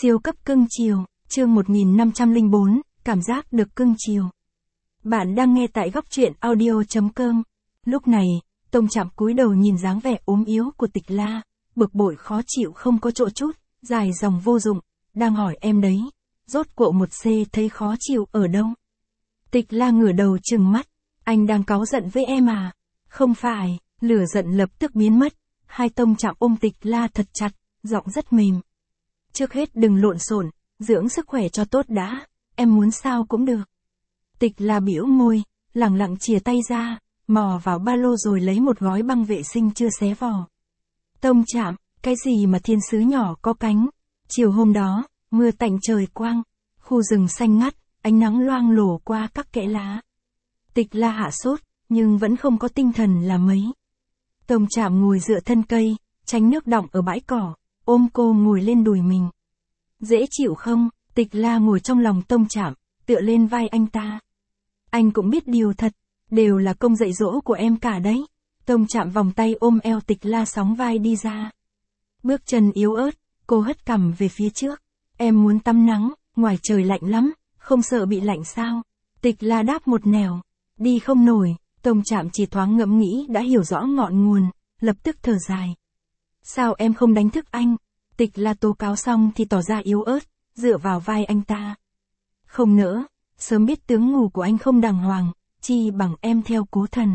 Siêu cấp cưng chiều, chương 1504, cảm giác được cưng chiều. Bạn đang nghe tại góc truyện audio.com. Lúc này, Tông Trạm cúi đầu nhìn dáng vẻ ốm yếu của Tịch La, bực bội khó chịu không có chỗ chút, dài dòng vô dụng, đang hỏi em đấy, rốt cuộc một C thấy khó chịu ở đâu? Tịch La ngửa đầu trừng mắt, anh đang cáu giận với em à? Không phải, lửa giận lập tức biến mất, hai Tông Trạm ôm Tịch La thật chặt, giọng rất mềm. Trước hết đừng lộn xộn, dưỡng sức khỏe cho tốt đã, em muốn sao cũng được. Tịch La bĩu môi, lẳng lặng chìa tay ra, mò vào ba lô rồi lấy một gói băng vệ sinh chưa xé vỏ. Tông Trạm, cái gì mà thiên sứ nhỏ có cánh? Chiều hôm đó, mưa tạnh trời quang, khu rừng xanh ngắt, ánh nắng loang lổ qua các kẽ lá. Tịch La hạ sốt, nhưng vẫn không có tinh thần là mấy. Tông Trạm ngồi dựa thân cây, tránh nước đọng ở bãi cỏ, ôm cô ngồi lên đùi mình. Dễ chịu không? Tịch La ngồi trong lòng Tông Trạm, tựa lên vai anh ta. Anh cũng biết điều thật, đều là công dạy dỗ của em cả đấy. Tông Trạm vòng tay ôm eo Tịch La sóng vai đi ra. Bước chân yếu ớt, cô hất cằm về phía trước. Em muốn tắm nắng, ngoài trời lạnh lắm, không sợ bị lạnh sao? Tịch La đáp một nẻo. Đi không nổi. Tông Trạm chỉ thoáng ngẫm nghĩ đã hiểu rõ ngọn nguồn, lập tức thở dài. Sao em không đánh thức anh? Tịch La tố cáo xong thì tỏ ra yếu ớt, dựa vào vai anh ta. Không nỡ, sớm biết tướng ngủ của anh không đàng hoàng, chi bằng em theo Cố Thần.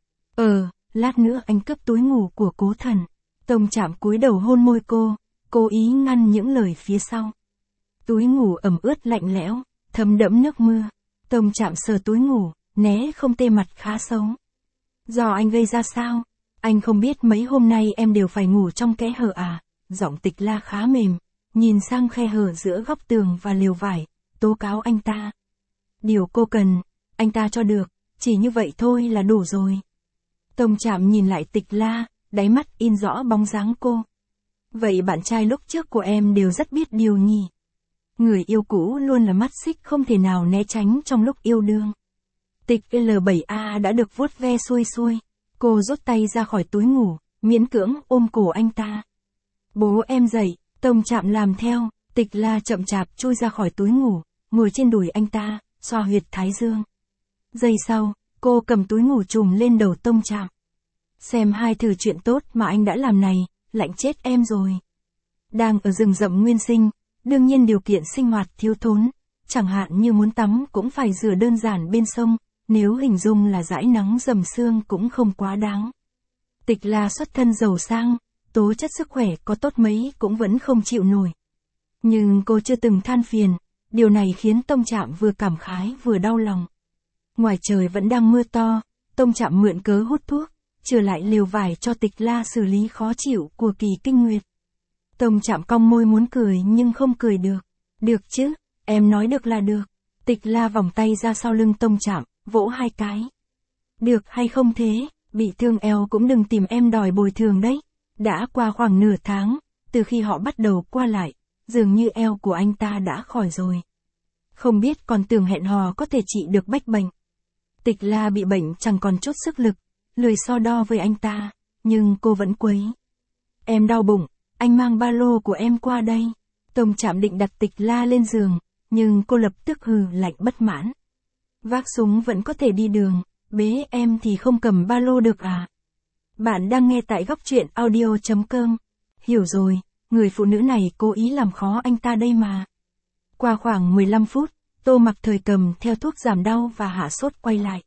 Lát nữa anh cướp túi ngủ của Cố Thần. Tông Trạm cúi đầu hôn môi cô, cố ý ngăn những lời phía sau. Túi ngủ ẩm ướt lạnh lẽo, thấm đẫm nước mưa. Tông Trạm sờ túi ngủ, né không tê mặt khá xấu. Do anh gây ra sao? Anh không biết mấy hôm nay em đều phải ngủ trong kẽ hở à? Giọng Tịch La khá mềm, nhìn sang khe hở giữa góc tường và lều vải, tố cáo anh ta. Điều cô cần, anh ta cho được, chỉ như vậy thôi là đủ rồi. Tông Trạm nhìn lại Tịch La, đáy mắt in rõ bóng dáng cô. Vậy bạn trai lúc trước của em đều rất biết điều nhỉ? Người yêu cũ luôn là mắt xích không thể nào né tránh trong lúc yêu đương. Tịch L7A đã được vuốt ve xuôi xuôi. Cô rút tay ra khỏi túi ngủ, miễn cưỡng ôm cổ anh ta. Bố em dậy, Tông Trạm làm theo. Tịch La chậm chạp chui ra khỏi túi ngủ, ngồi trên đùi anh ta, xoa huyệt thái dương. Giây sau, cô cầm túi ngủ trùm lên đầu Tông Trạm. Xem hai thử chuyện tốt mà anh đã làm này, lạnh chết em rồi. Đang ở rừng rậm nguyên sinh, đương nhiên điều kiện sinh hoạt thiếu thốn, chẳng hạn như muốn tắm cũng phải rửa đơn giản bên sông, nếu hình dung là dãi nắng dầm sương cũng không quá đáng. Tịch La xuất thân giàu sang, tố chất sức khỏe có tốt mấy cũng vẫn không chịu nổi. Nhưng cô chưa từng than phiền, điều này khiến Tông Trạm vừa cảm khái vừa đau lòng. Ngoài trời vẫn đang mưa to, Tông Trạm mượn cớ hút thuốc, trở lại lều vải cho Tịch La xử lý khó chịu của kỳ kinh nguyệt. Tông Trạm cong môi muốn cười nhưng không cười được. Được chứ, em nói được là được. Tịch La vòng tay ra sau lưng Tông Trạm, vỗ hai cái. Được hay không thế, bị thương eo cũng đừng tìm em đòi bồi thường đấy. Đã qua khoảng nửa tháng, từ khi họ bắt đầu qua lại, dường như eo của anh ta đã khỏi rồi. Không biết còn tưởng hẹn hò có thể trị được bách bệnh. Tịch La bị bệnh chẳng còn chút sức lực, lười so đo với anh ta, nhưng cô vẫn quấy. Em đau bụng, anh mang ba lô của em qua đây. Tông Trạm định đặt Tịch La lên giường, nhưng cô lập tức hừ lạnh bất mãn. Vác súng vẫn có thể đi đường, bế em thì không cầm ba lô được à? Bạn đang nghe tại góc truyện audio.com. Hiểu rồi, người phụ nữ này cố ý làm khó anh ta đây mà. Qua khoảng 15 phút, Tô Mặc Thời cầm theo thuốc giảm đau và hạ sốt quay lại.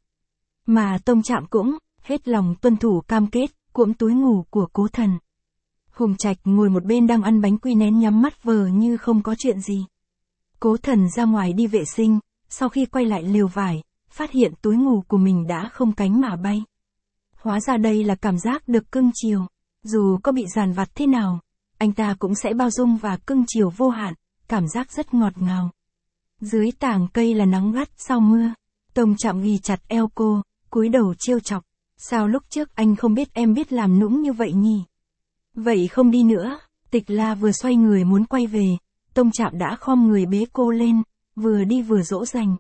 Mà Tông Trạm cũng hết lòng tuân thủ cam kết, cuỗm túi ngủ của Cố Thần. Hùng Trạch ngồi một bên đang ăn bánh quy nén nhắm mắt vờ như không có chuyện gì. Cố Thần ra ngoài đi vệ sinh, sau khi quay lại lều vải, phát hiện túi ngủ của mình đã không cánh mà bay. Hóa ra đây là cảm giác được cưng chiều, dù có bị dằn vặt thế nào, anh ta cũng sẽ bao dung và cưng chiều vô hạn, cảm giác rất ngọt ngào. Dưới tàng cây là nắng gắt sau mưa, Tông Trạm ghì chặt eo cô, cúi đầu trêu chọc. Sao lúc trước anh không biết em biết làm nũng như vậy nhỉ? Vậy không đi nữa. Tịch La vừa xoay người muốn quay về, Tông Trạm đã khom người bế cô lên, vừa đi vừa dỗ dành.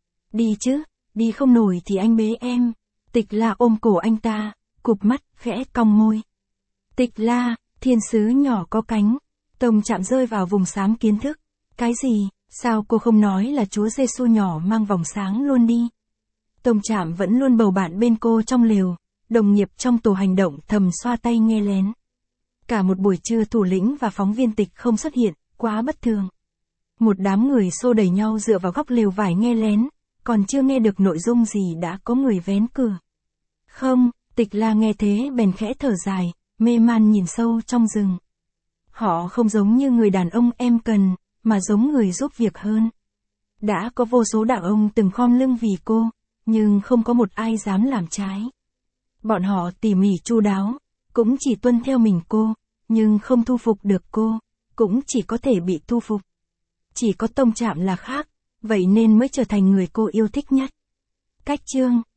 Đi chứ, đi không nổi thì anh bế em. Tịch La ôm cổ anh ta, cụp mắt, khẽ cong môi. Tịch La, thiên sứ nhỏ có cánh. Tông Trạm rơi vào vùng xám kiến thức, Cái gì, sao cô không nói là Chúa Giêsu nhỏ mang vòng sáng luôn đi? Tông Trạm vẫn luôn bầu bạn bên cô trong lều, đồng nghiệp trong tổ hành động thầm xoa tay nghe lén. Cả một buổi trưa thủ lĩnh và phóng viên Tịch không xuất hiện, quá bất thường. Một đám người xô đẩy nhau dựa vào góc lều vải nghe lén, còn chưa nghe được nội dung gì đã có người vén cửa. Không, Tịch La nghe thế bèn khẽ thở dài, mê man nhìn sâu trong rừng. Họ không giống như người đàn ông em cần, mà giống người giúp việc hơn. Đã có vô số đạo ông từng khom lưng vì cô, nhưng không có một ai dám làm trái. Bọn họ tỉ mỉ chu đáo, cũng chỉ tuân theo mình cô, nhưng không thu phục được cô, cũng chỉ có thể bị thu phục. Chỉ có Tông Trạm là khác, vậy nên mới trở thành người cô yêu thích nhất. Cách chương